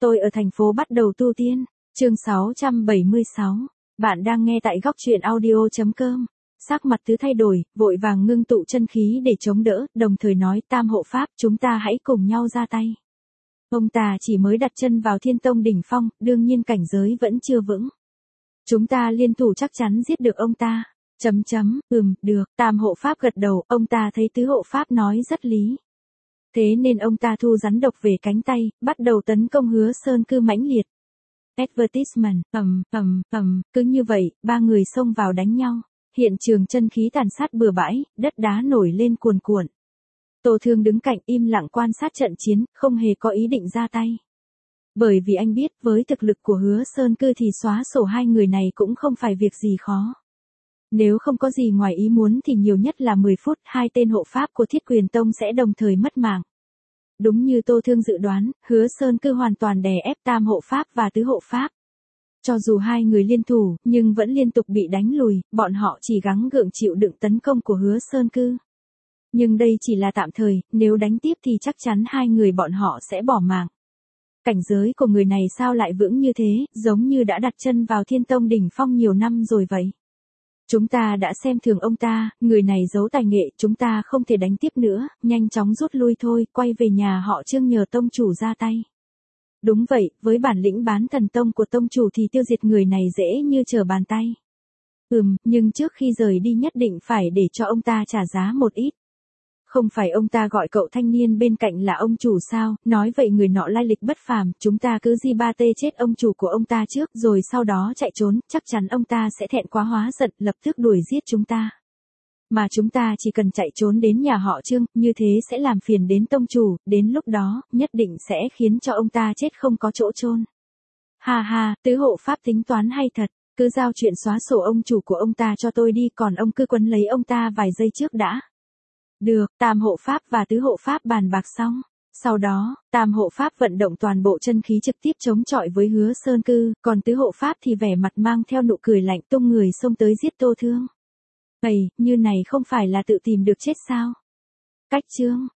Tôi ở thành phố bắt đầu tu tiên. Chương 676. Bạn đang nghe tại góc truyện audio.com. Sắc mặt Tứ thay đổi, vội vàng ngưng tụ chân khí để chống đỡ, đồng thời nói: Tam hộ pháp, chúng ta hãy cùng nhau ra tay. Ông ta chỉ mới đặt chân vào Thiên Tông đỉnh phong, đương nhiên cảnh giới vẫn chưa vững. Chúng ta liên thủ chắc chắn giết được ông ta. Được. Tam hộ pháp gật đầu, ông ta thấy Tứ hộ pháp nói rất lý. Thế nên ông ta thu rắn độc về cánh tay, bắt đầu tấn công Hứa Sơn Cư mãnh liệt. Advertisement, cứ như vậy, ba người xông vào đánh nhau. Hiện trường chân khí tàn sát bừa bãi, đất đá nổi lên cuồn cuộn. Tô Thương đứng cạnh im lặng quan sát trận chiến, không hề có ý định ra tay. Bởi vì anh biết với thực lực của Hứa Sơn Cư thì xóa sổ hai người này cũng không phải việc gì khó. Nếu không có gì ngoài ý muốn thì nhiều nhất là 10 phút, hai tên hộ pháp của Thiết Quyền Tông sẽ đồng thời mất mạng. Đúng như Tô Thương dự đoán, Hứa Sơn Cư hoàn toàn đè ép Tam hộ pháp và Tứ hộ pháp. Cho dù hai người liên thủ, nhưng vẫn liên tục bị đánh lùi, bọn họ chỉ gắng gượng chịu đựng tấn công của Hứa Sơn Cư. Nhưng đây chỉ là tạm thời, nếu đánh tiếp thì chắc chắn hai người bọn họ sẽ bỏ mạng. Cảnh giới của người này sao lại vững như thế, giống như đã đặt chân vào Thiên Tông đỉnh phong nhiều năm rồi vậy. Chúng ta đã xem thường ông ta, người này giấu tài nghệ, chúng ta không thể đánh tiếp nữa, nhanh chóng rút lui thôi, quay về nhà họ Trương nhờ tông chủ ra tay. Đúng vậy, với bản lĩnh bán thần tông của tông chủ thì tiêu diệt người này dễ như trở bàn tay. Nhưng trước khi rời đi nhất định phải để cho ông ta trả giá một ít. Không phải ông ta gọi cậu thanh niên bên cạnh là ông chủ sao, nói vậy người nọ lai lịch bất phàm, chúng ta cứ di ba tê chết ông chủ của ông ta trước rồi sau đó chạy trốn, chắc chắn ông ta sẽ thẹn quá hóa giận, lập tức đuổi giết chúng ta. Mà chúng ta chỉ cần chạy trốn đến nhà họ Trương, như thế sẽ làm phiền đến tông chủ, đến lúc đó, nhất định sẽ khiến cho ông ta chết không có chỗ chôn. Ha, Tứ hộ pháp tính toán hay thật, cứ giao chuyện xóa sổ ông chủ của ông ta cho tôi đi, còn ông cứ quấn lấy ông ta vài giây trước đã. Được, Tam hộ pháp và Tứ hộ pháp bàn bạc xong. Sau đó, Tam hộ pháp vận động toàn bộ chân khí trực tiếp chống chọi với Hứa Sơn Cư, còn Tứ hộ pháp thì vẻ mặt mang theo nụ cười lạnh tung người xông tới giết Tô Thương. Như này không phải là tự tìm được chết sao? Cách chương.